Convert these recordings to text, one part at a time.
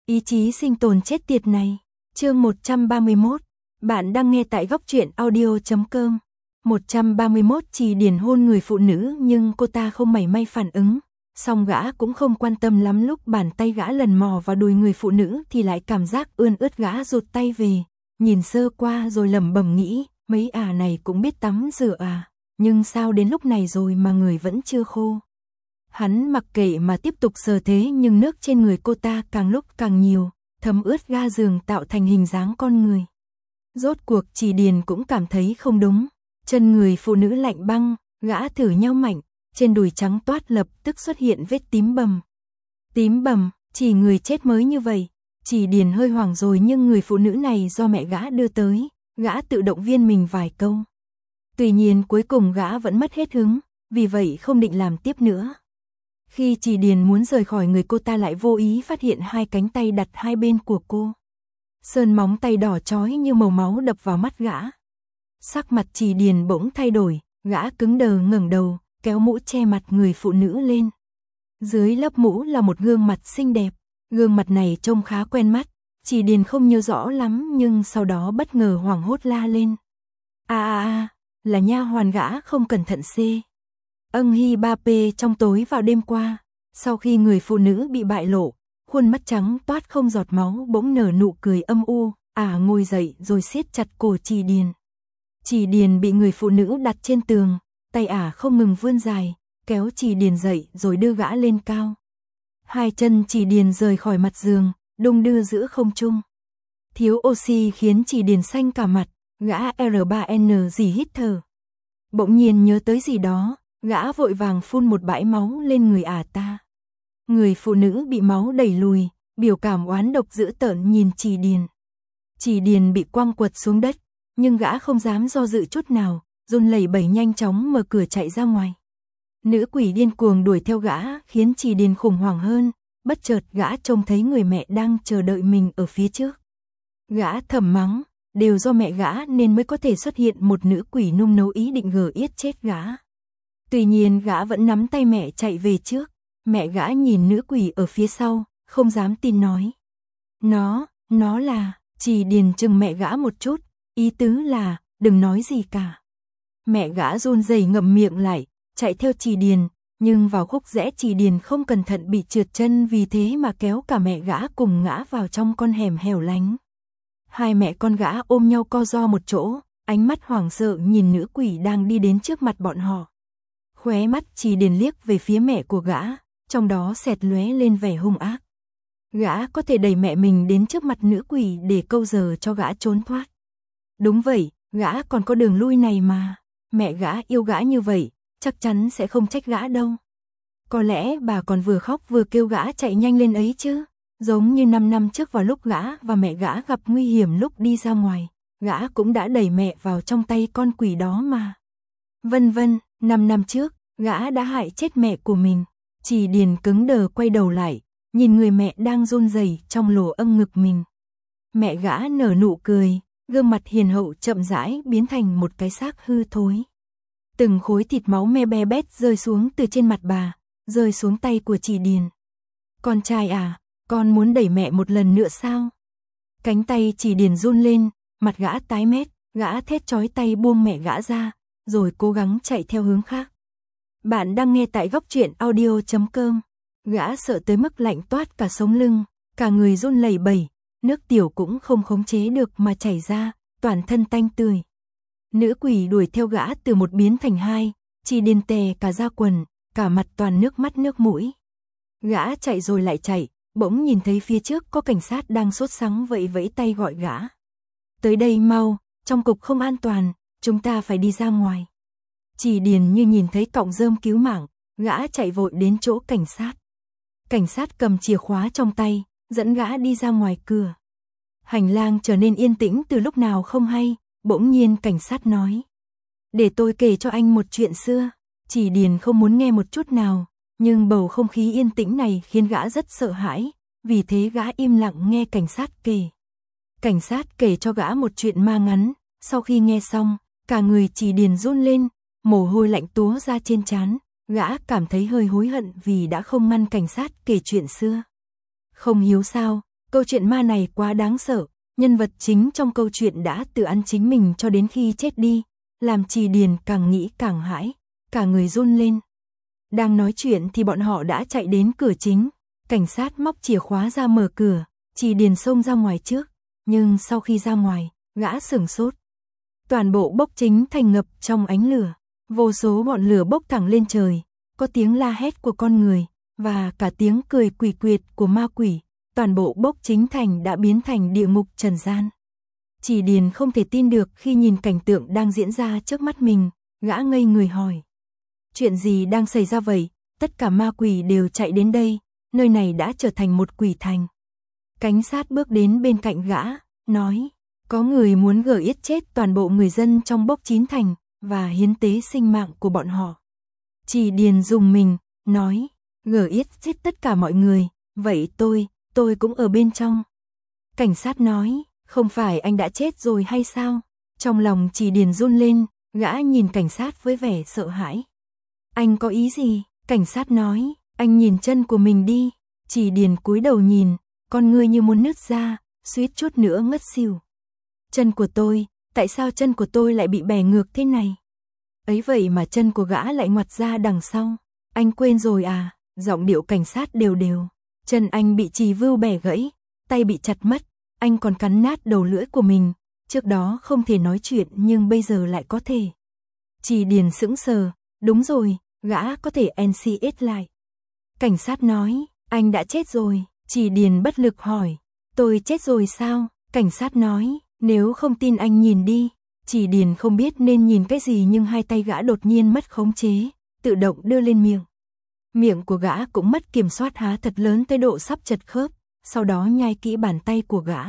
Ý chí sinh tồn chết tiệt này. Chương 131. Bạn đang nghe tại góc truyện audio.com. 131 Trì Điền hôn người phụ nữ nhưng cô ta không mảy may phản ứng. Song gã cũng không quan tâm lắm, lúc bàn tay gã lần mò vào đùi người phụ nữ thì lại cảm giác ươn ướt, gã rụt tay về, nhìn sơ qua rồi lẩm bẩm nghĩ, mấy này cũng biết tắm rửa à, nhưng sao đến lúc này rồi mà người vẫn chưa khô. Hắn mặc kệ mà tiếp tục sờ thế nhưng nước trên người cô ta càng lúc càng nhiều, thấm ướt ga giường tạo thành hình dáng con người. Rốt cuộc Trì Điền cũng cảm thấy không đúng, chân người phụ nữ lạnh băng, gã thử nhao mạnh, trên đùi trắng toát lập tức xuất hiện vết tím bầm. Tím bầm, chỉ người chết mới như vậy. Trì Điền hơi hoảng rồi, nhưng người phụ nữ này do mẹ gã đưa tới, gã tự động viên mình vài câu. Tuy nhiên cuối cùng gã vẫn mất hết hứng, vì vậy không định làm tiếp nữa. Khi Trì Điền muốn rời khỏi người cô ta lại vô ý phát hiện hai cánh tay đặt hai bên của cô. Sơn móng tay đỏ chói như màu máu đập vào mắt gã. Sắc mặt Trì Điền bỗng thay đổi, gã cứng đờ ngẩng đầu, kéo mũ che mặt người phụ nữ lên. Dưới lớp mũ là một gương mặt xinh đẹp, gương mặt này trông khá quen mắt, Trì Điền không nhớ rõ lắm nhưng sau đó bất ngờ hoảng hốt la lên. Là nha hoàn gã không cẩn thận xê. Âng Hi Ba Pê trong tối vào đêm qua, sau khi người phụ nữ bị bại lộ, khuôn mắt trắng toát không giọt máu bỗng nở nụ cười âm u, ngồi dậy rồi siết chặt cổ Trì Điền. Trì Điền bị người phụ nữ đặt trên tường, tay không ngừng vươn dài, kéo Trì Điền dậy rồi đưa gã lên cao. Hai chân Trì Điền rời khỏi mặt giường, đung đưa giữa không trung. Thiếu oxy khiến Trì Điền xanh cả mặt, gã R3N gì hít thở. Bỗng nhiên nhớ tới gì đó, gã vội vàng phun một bãi máu lên người ta. Người phụ nữ bị máu đẩy lùi, biểu cảm oán độc dữ tợn nhìn Trì Điền. Trì Điền bị quăng quật xuống đất, nhưng gã không dám do dự chút nào, run lẩy bẩy nhanh chóng mở cửa chạy ra ngoài. Nữ quỷ điên cuồng đuổi theo gã khiến Trì Điền khủng hoảng hơn, bất chợt gã trông thấy người mẹ đang chờ đợi mình ở phía trước. Gã thầm mắng, đều do mẹ gã nên mới có thể xuất hiện một nữ quỷ nung nấu ý định yết chết gã. Tuy nhiên gã vẫn nắm tay mẹ chạy về trước, mẹ gã nhìn nữ quỷ ở phía sau, không dám tin nói. Nó là, Trì Điền chừng mẹ gã một chút, ý tứ là, đừng nói gì cả. Mẹ gã run rẩy ngậm miệng lại, chạy theo Trì Điền, nhưng vào khúc rẽ Trì Điền không cẩn thận bị trượt chân, vì thế mà kéo cả mẹ gã cùng ngã vào trong con hẻm hẻo lánh. Hai mẹ con gã ôm nhau co ro một chỗ, ánh mắt hoảng sợ nhìn nữ quỷ đang đi đến trước mặt bọn họ. Khóe mắt Trì Điền liếc về phía mẹ của gã, trong đó xẹt lóe lên vẻ hung ác. Gã có thể đẩy mẹ mình đến trước mặt nữ quỷ để câu giờ cho gã trốn thoát. Đúng vậy, gã còn có đường lui này mà. Mẹ gã yêu gã như vậy, chắc chắn sẽ không trách gã đâu. Có lẽ bà còn vừa khóc vừa kêu gã chạy nhanh lên ấy chứ. Giống như 5 năm trước vào lúc gã và mẹ gã gặp nguy hiểm lúc đi ra ngoài, gã cũng đã đẩy mẹ vào trong tay con quỷ đó mà. Vân vân, 5 năm trước, gã đã hại chết mẹ của mình. Trì Điền cứng đờ quay đầu lại, nhìn người mẹ đang run rẩy trong lỗ âng ngực mình. Mẹ gã nở nụ cười, gương mặt hiền hậu chậm rãi biến thành một cái xác hư thối. Từng khối thịt máu me be bét rơi xuống từ trên mặt bà, rơi xuống tay của Trì Điền. Con trai con muốn đẩy mẹ một lần nữa sao? Cánh tay Trì Điền run lên, mặt gã tái mét, gã thét chói tay buông mẹ gã ra, rồi cố gắng chạy theo hướng khác. Bạn đang nghe tại góc truyện audio.com. Gã sợ tới mức lạnh toát cả sống lưng, cả người run lẩy bẩy, nước tiểu cũng không khống chế được mà chảy ra, toàn thân tanh tươi. Nữ quỷ đuổi theo gã từ một biến thành hai, Trì Điền tè cả da quần, cả mặt toàn nước mắt nước mũi. Gã chạy rồi lại chạy, bỗng nhìn thấy phía trước có cảnh sát đang sốt sắng vẫy tay gọi gã. Tới đây mau, trong cục không an toàn, chúng ta phải đi ra ngoài. Trì Điền như nhìn thấy cọng rơm cứu mạng, gã chạy vội đến chỗ cảnh sát. Cảnh sát cầm chìa khóa trong tay, dẫn gã đi ra ngoài cửa. Hành lang trở nên yên tĩnh từ lúc nào không hay, bỗng nhiên cảnh sát nói. Để tôi kể cho anh một chuyện xưa. Trì Điền không muốn nghe một chút nào, nhưng bầu không khí yên tĩnh này khiến gã rất sợ hãi, vì thế gã im lặng nghe cảnh sát kể. Cảnh sát kể cho gã một chuyện ma ngắn, sau khi nghe xong, cả người Trì Điền run lên, mồ hôi lạnh túa ra trên trán, gã cảm thấy hơi hối hận vì đã không ngăn cảnh sát kể chuyện xưa. Không hiếu sao, Câu chuyện ma này quá đáng sợ, nhân vật chính trong câu chuyện đã tự ăn chính mình cho đến khi chết đi, làm Trì Điền càng nghĩ càng hãi, cả người run lên. Đang nói chuyện thì bọn họ đã chạy đến cửa chính, cảnh sát móc chìa khóa ra mở cửa, Trì Điền xông ra ngoài trước, nhưng sau khi ra ngoài, gã sửng sốt. Toàn bộ bốc chính thành ngập trong ánh lửa, vô số ngọn lửa bốc thẳng lên trời, có tiếng la hét của con người, và cả tiếng cười quỷ quyệt của ma quỷ, toàn bộ bốc chính thành đã biến thành địa ngục trần gian. Trì Điền không thể tin được khi nhìn cảnh tượng đang diễn ra trước mắt mình, gã ngây người hỏi. Chuyện gì đang xảy ra vậy? Tất cả ma quỷ đều chạy đến đây, nơi này đã trở thành một quỷ thành. Cảnh sát bước đến bên cạnh gã, nói, có người muốn giết chết toàn bộ người dân trong bốc chín thành, và hiến tế sinh mạng của bọn họ. Trì Điền rùng mình, nói, giết chết tất cả mọi người, vậy tôi cũng ở bên trong. Cảnh sát nói, không phải anh đã chết rồi hay sao? Trong lòng Trì Điền run lên, gã nhìn cảnh sát với vẻ sợ hãi. Anh có ý gì? Cảnh sát nói, anh nhìn chân của mình đi. Trì Điền cúi đầu nhìn, con ngươi như muốn nứt ra, suýt chút nữa ngất xỉu. Chân của tôi, tại sao chân của tôi lại bị bẻ ngược thế này? Ấy vậy mà chân của gã lại ngoặt ra đằng sau. Anh quên rồi à? Giọng điệu cảnh sát đều đều. Chân anh bị Trì Vưu bẻ gãy, tay bị chặt mất, anh còn cắn nát đầu lưỡi của mình. Trước đó không thể nói chuyện nhưng bây giờ lại có thể. Trì Điền sững sờ, đúng rồi, gã có thể NCS lại. Cảnh sát nói, anh đã chết rồi. Trì Điền bất lực hỏi, tôi chết rồi sao? Cảnh sát nói, nếu không tin anh nhìn đi. Trì Điền không biết nên nhìn cái gì nhưng hai tay gã đột nhiên mất khống chế, tự động đưa lên miệng. Miệng của gã cũng mất kiểm soát há thật lớn tới độ sắp chật khớp, sau đó nhai kỹ bàn tay của gã.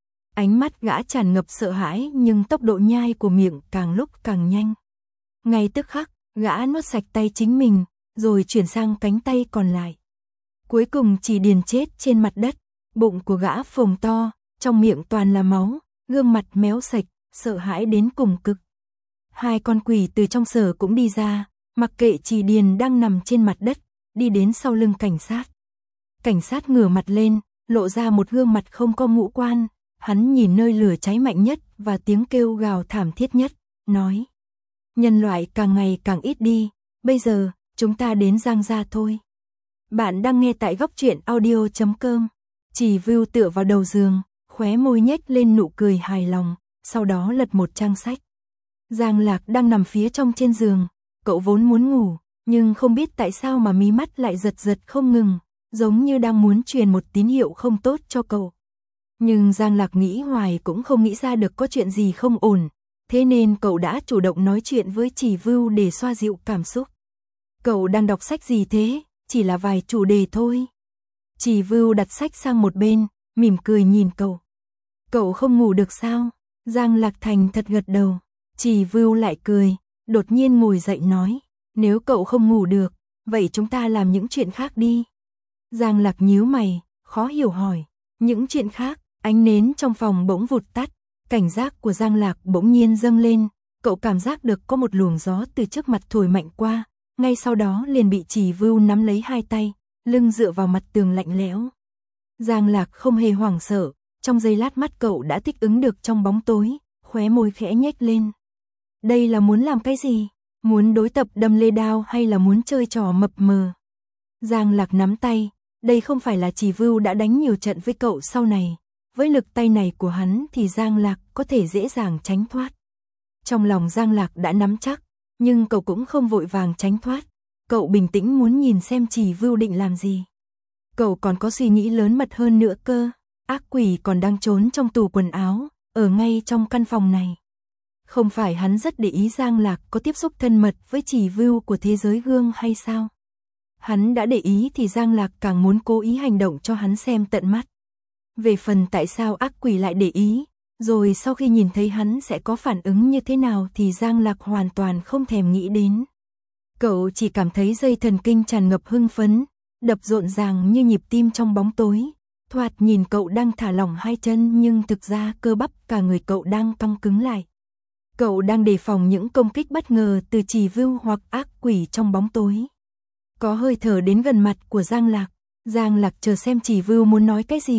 Ánh mắt gã tràn ngập sợ hãi nhưng tốc độ nhai của miệng càng lúc càng nhanh. Ngay tức khắc, gã nuốt sạch tay chính mình, rồi chuyển sang cánh tay còn lại. Cuối cùng Trì Điền chết trên mặt đất, bụng của gã phồng to, trong miệng toàn là máu, gương mặt méo sạch, sợ hãi đến cùng cực. Hai con quỷ từ trong sở cũng đi ra, mặc kệ Trì Điền đang nằm trên mặt đất, đi đến sau lưng cảnh sát. Cảnh sát ngửa mặt lên, lộ ra một gương mặt không có ngũ quan, hắn nhìn nơi lửa cháy mạnh nhất và tiếng kêu gào thảm thiết nhất, nói. Nhân loại càng ngày càng ít đi, bây giờ, chúng ta đến Giang Gia thôi. Bạn đang nghe tại góc truyện audio.com. Trì Vưu tựa vào đầu giường, khóe môi nhếch lên nụ cười hài lòng, sau đó lật một trang sách. Giang Lạc đang nằm phía trong trên giường, cậu vốn muốn ngủ, nhưng không biết tại sao mà mí mắt lại giật giật không ngừng, giống như đang muốn truyền một tín hiệu không tốt cho cậu. Nhưng Giang Lạc nghĩ hoài cũng không nghĩ ra được có chuyện gì không ổn, thế nên cậu đã chủ động nói chuyện với Trì Vưu để xoa dịu cảm xúc. Cậu đang đọc sách gì thế? Chỉ là vài chủ đề thôi. Trì Vưu đặt sách sang một bên, mỉm cười nhìn cậu. Cậu không ngủ được sao? Giang Lạc thành thật gật đầu. Trì Vưu lại cười, đột nhiên ngồi dậy nói, nếu cậu không ngủ được, vậy chúng ta làm những chuyện khác đi. Giang Lạc nhíu mày, khó hiểu hỏi, những chuyện khác? Ánh nến trong phòng bỗng vụt tắt, cảnh giác của Giang Lạc bỗng nhiên dâng lên, cậu cảm giác được có một luồng gió từ trước mặt thổi mạnh qua, ngay sau đó liền bị Trì Vưu nắm lấy hai tay, lưng dựa vào mặt tường lạnh lẽo. Giang Lạc không hề hoảng sợ, trong giây lát mắt cậu đã thích ứng được trong bóng tối, khóe môi khẽ nhếch lên. Đây là muốn làm cái gì? Muốn đối tập đâm lê đao hay là muốn chơi trò mập mờ? Giang Lạc nắm tay, đây không phải là Trì Vưu đã đánh nhiều trận với cậu sau này, với lực tay này của hắn thì Giang Lạc có thể dễ dàng tránh thoát. Trong lòng Giang Lạc đã nắm chắc, nhưng cậu cũng không vội vàng tránh thoát, cậu bình tĩnh muốn nhìn xem Trì Vưu định làm gì. Cậu còn có suy nghĩ lớn mật hơn nữa cơ, ác quỷ còn đang trốn trong tủ quần áo, ở ngay trong căn phòng này. Không phải hắn rất để ý Giang Lạc có tiếp xúc thân mật với Trì Vưu của thế giới gương hay sao? Hắn đã để ý thì Giang Lạc càng muốn cố ý hành động cho hắn xem tận mắt. Về phần tại sao ác quỷ lại để ý, rồi sau khi nhìn thấy hắn sẽ có phản ứng như thế nào thì Giang Lạc hoàn toàn không thèm nghĩ đến. Cậu chỉ cảm thấy dây thần kinh tràn ngập hưng phấn, đập rộn ràng như nhịp tim trong bóng tối. Thoạt nhìn cậu đang thả lỏng hai chân nhưng thực ra cơ bắp cả người cậu đang căng cứng lại. Cậu đang đề phòng những công kích bất ngờ từ Trì Vưu hoặc ác quỷ trong bóng tối. Có hơi thở đến gần mặt của Giang Lạc. Giang Lạc chờ xem Trì Vưu muốn nói cái gì,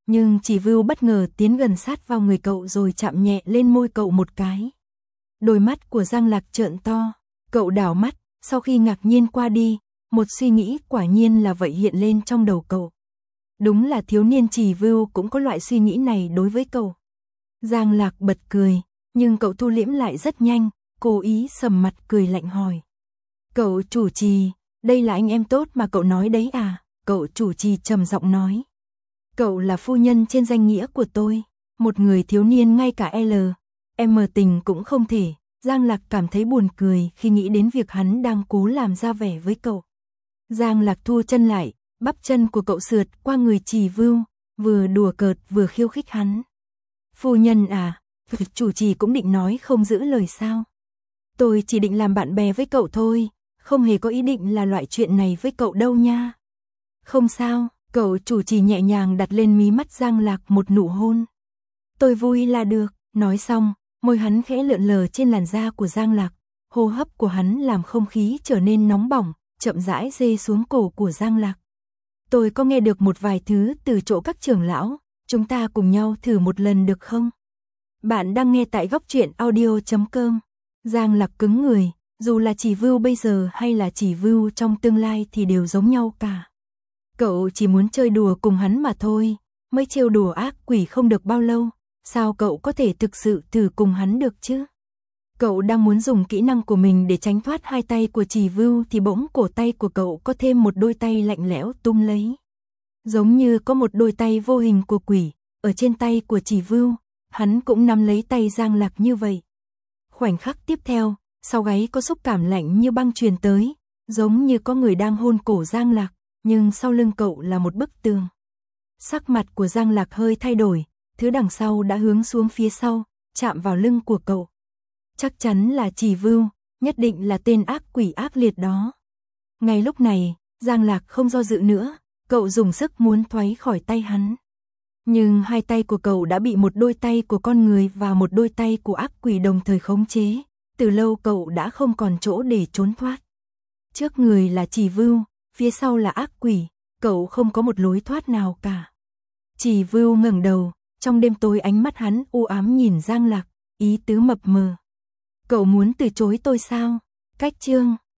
Nhưng Chỉ Vưu bất ngờ tiến gần sát vào người cậu rồi chạm nhẹ lên môi cậu một cái. Đôi mắt của Giang Lạc trợn to, cậu đảo mắt, sau khi ngạc nhiên qua đi, một suy nghĩ quả nhiên là vậy hiện lên trong đầu cậu. Đúng là thiếu niên Chỉ Vưu cũng có loại suy nghĩ này đối với cậu. Giang Lạc bật cười, nhưng cậu thu liễm lại rất nhanh, cố ý sầm mặt cười lạnh hỏi. Cậu chủ trì, đây là anh em tốt mà cậu nói đấy à? Cậu chủ trì trầm giọng nói. Cậu là phu nhân trên danh nghĩa của tôi, một người thiếu niên ngay cả L.M. tình cũng không thể. Giang Lạc cảm thấy buồn cười khi nghĩ đến việc hắn đang cố làm ra vẻ với cậu. Giang Lạc thu chân lại, bắp chân của cậu sượt qua người Chỉ Vưu, vừa đùa cợt vừa khiêu khích hắn. Phu nhân à, chủ trì cũng định nói không giữ lời sao? Tôi chỉ định làm bạn bè với cậu thôi, không hề có ý định là loại chuyện này với cậu đâu nha. Không sao, cậu chủ trì nhẹ nhàng đặt lên mí mắt Giang Lạc một nụ hôn. Tôi vui là được, nói xong, môi hắn khẽ lượn lờ trên làn da của Giang Lạc, hô hấp của hắn làm không khí trở nên nóng bỏng, chậm rãi rê xuống cổ của Giang Lạc. Tôi có nghe được một vài thứ từ chỗ các trưởng lão, chúng ta cùng nhau thử một lần được không? Bạn đang nghe tại góc truyện audio.com. Giang Lạc cứng người, dù là Chỉ Vưu bây giờ hay là Chỉ Vưu trong tương lai thì đều giống nhau cả. Cậu chỉ muốn chơi đùa cùng hắn mà thôi, mới trêu đùa ác quỷ không được bao lâu, sao cậu có thể thực sự thử cùng hắn được chứ? Cậu đang muốn dùng kỹ năng của mình để tránh thoát hai tay của Chỉ Vưu thì bỗng cổ tay của cậu có thêm một đôi tay lạnh lẽo túm lấy. Giống như có một đôi tay vô hình của quỷ, ở trên tay của Chỉ Vưu, hắn cũng nắm lấy tay Giang Lạc như vậy. Khoảnh khắc tiếp theo, sau gáy có xúc cảm lạnh như băng truyền tới, giống như có người đang hôn cổ Giang Lạc, nhưng sau lưng cậu là một bức tường. Sắc mặt của Giang Lạc hơi thay đổi, thứ đằng sau đã hướng xuống phía sau, chạm vào lưng của cậu. Chắc chắn là Chỉ Vưu, nhất định là tên ác quỷ ác liệt đó. Ngay lúc này, Giang Lạc không do dự nữa, cậu dùng sức muốn thoái khỏi tay hắn. Nhưng hai tay của cậu đã bị một đôi tay của con người và một đôi tay của ác quỷ đồng thời khống chế, từ lâu cậu đã không còn chỗ để trốn thoát. Trước người là Chỉ Vưu, phía sau là ác quỷ, cậu không có một lối thoát nào cả. Chỉ Vưu ngẩng đầu, trong đêm tối ánh mắt hắn u ám nhìn Giang Lạc, ý tứ mập mờ. Cậu muốn từ chối tôi sao? Cách chương